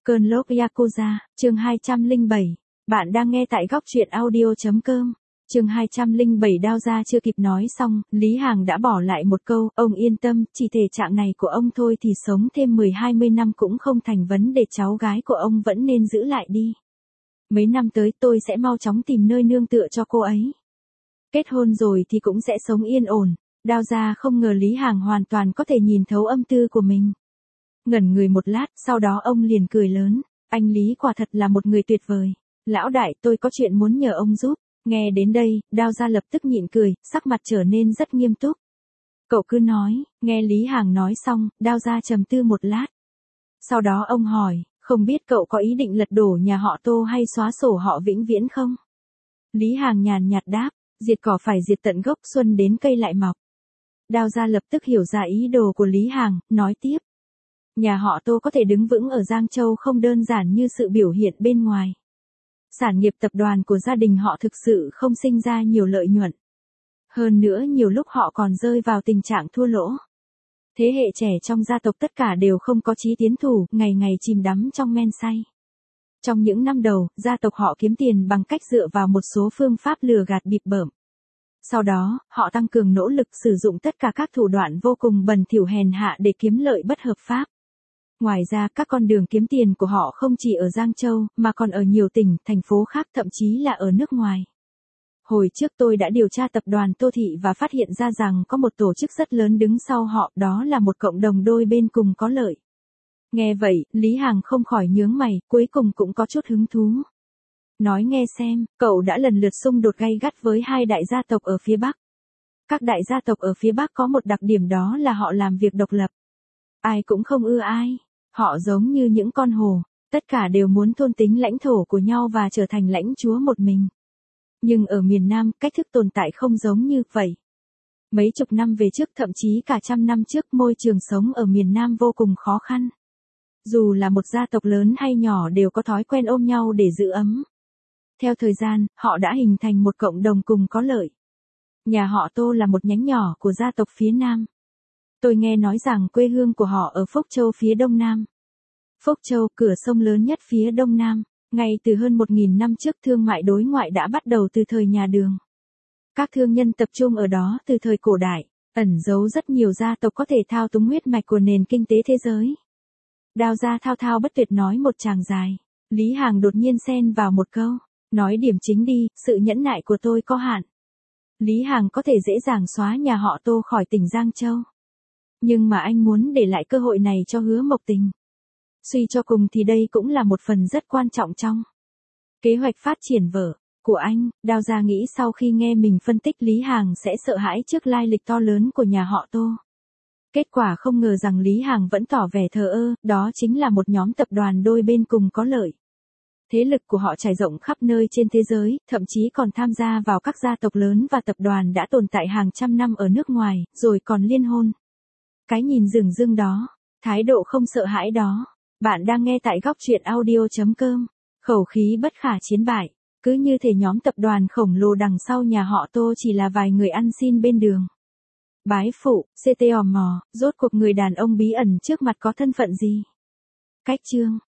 Cơn lốc Yakuza, chương 207. Bạn đang nghe tại góc truyện audio.com. Chương 207 đao ra chưa kịp nói xong, Lý Hàng đã bỏ lại một câu, ông yên tâm, chỉ thể trạng này của ông thôi thì sống thêm 10-20 năm cũng không thành vấn đề, cháu gái của ông vẫn nên giữ lại đi. Mấy năm tới tôi sẽ mau chóng tìm nơi nương tựa cho cô ấy. Kết hôn rồi thì cũng sẽ sống yên ổn. Đao ra không ngờ Lý Hàng hoàn toàn có thể nhìn thấu âm tư của mình. Ngẩn người một lát, sau đó ông liền cười lớn, anh Lý quả thật là một người tuyệt vời. Lão đại, tôi có chuyện muốn nhờ ông giúp. Nghe đến đây, đao ra lập tức nhịn cười, sắc mặt trở nên rất nghiêm túc. Cậu cứ nói. Nghe Lý Hàng nói xong, đao ra trầm tư một lát. Sau đó ông hỏi, không biết cậu có ý định lật đổ nhà họ Tô hay xóa sổ họ vĩnh viễn không? Lý Hàng nhàn nhạt đáp, diệt cỏ phải diệt tận gốc, xuân đến cây lại mọc. Đao ra lập tức hiểu ra ý đồ của Lý Hàng, nói tiếp. Nhà họ Tô có thể đứng vững ở Giang Châu không đơn giản như sự biểu hiện bên ngoài. Sản nghiệp tập đoàn của gia đình họ thực sự không sinh ra nhiều lợi nhuận. Hơn nữa nhiều lúc họ còn rơi vào tình trạng thua lỗ. Thế hệ trẻ trong gia tộc tất cả đều không có chí tiến thủ, ngày ngày chìm đắm trong men say. Trong những năm đầu, gia tộc họ kiếm tiền bằng cách dựa vào một số phương pháp lừa gạt bịp bợm. Sau đó, họ tăng cường nỗ lực sử dụng tất cả các thủ đoạn vô cùng bẩn thỉu hèn hạ để kiếm lợi bất hợp pháp. Ngoài ra, các con đường kiếm tiền của họ không chỉ ở Giang Châu, mà còn ở nhiều tỉnh, thành phố khác, thậm chí là ở nước ngoài. Hồi trước tôi đã điều tra tập đoàn Tô Thị và phát hiện ra rằng có một tổ chức rất lớn đứng sau họ, đó là một cộng đồng đôi bên cùng có lợi. Nghe vậy, Lý Hàng không khỏi nhướng mày, cuối cùng cũng có chút hứng thú. Nói nghe xem, cậu đã lần lượt xung đột gay gắt với hai đại gia tộc ở phía Bắc. Các đại gia tộc ở phía Bắc có một đặc điểm, đó là họ làm việc độc lập. Ai cũng không ưa ai. Họ giống như những con hổ, tất cả đều muốn thôn tính lãnh thổ của nhau và trở thành lãnh chúa một mình. Nhưng ở miền Nam, cách thức tồn tại không giống như vậy. Mấy chục năm về trước, thậm chí cả trăm năm trước, môi trường sống ở miền Nam vô cùng khó khăn. Dù là một gia tộc lớn hay nhỏ đều có thói quen ôm nhau để giữ ấm. Theo thời gian, họ đã hình thành một cộng đồng cùng có lợi. Nhà họ Tô là một nhánh nhỏ của gia tộc phía Nam. Tôi nghe nói rằng quê hương của họ ở Phúc Châu phía Đông Nam. Phúc Châu, cửa sông lớn nhất phía Đông Nam. Ngay từ hơn 1.000 năm trước, thương mại đối ngoại đã bắt đầu từ thời nhà Đường. Các thương nhân tập trung ở đó từ thời cổ đại, ẩn giấu rất nhiều gia tộc có thể thao túng huyết mạch của nền kinh tế thế giới. Đao ra thao thao bất tuyệt nói một tràng dài. Lý Hàng đột nhiên xen vào một câu, nói điểm chính đi, sự nhẫn nại của tôi có hạn. Lý Hàng có thể dễ dàng xóa nhà họ Tô khỏi tỉnh Giang Châu. Nhưng mà anh muốn để lại cơ hội này cho Hứa Mộc Tình. Suy cho cùng thì đây cũng là một phần rất quan trọng trong kế hoạch phát triển vở của anh. Đao ra nghĩ sau khi nghe mình phân tích, Lý Hàng sẽ sợ hãi trước lai lịch to lớn của nhà họ Tô. Kết quả không ngờ rằng Lý Hàng vẫn tỏ vẻ thờ ơ, đó chính là một nhóm tập đoàn đôi bên cùng có lợi. Thế lực của họ trải rộng khắp nơi trên thế giới, thậm chí còn tham gia vào các gia tộc lớn và tập đoàn đã tồn tại hàng trăm năm ở nước ngoài, rồi còn liên hôn. Cái nhìn dửng dưng đó, thái độ không sợ hãi đó. Bạn đang nghe tại góc truyện audio.com. Khẩu khí bất khả chiến bại, cứ như thể nhóm tập đoàn khổng lồ đằng sau nhà họ Tô chỉ là vài người ăn xin bên đường. Bái phụ, CT ò mò, rốt cuộc người đàn ông bí ẩn trước mặt có thân phận gì? Cách chương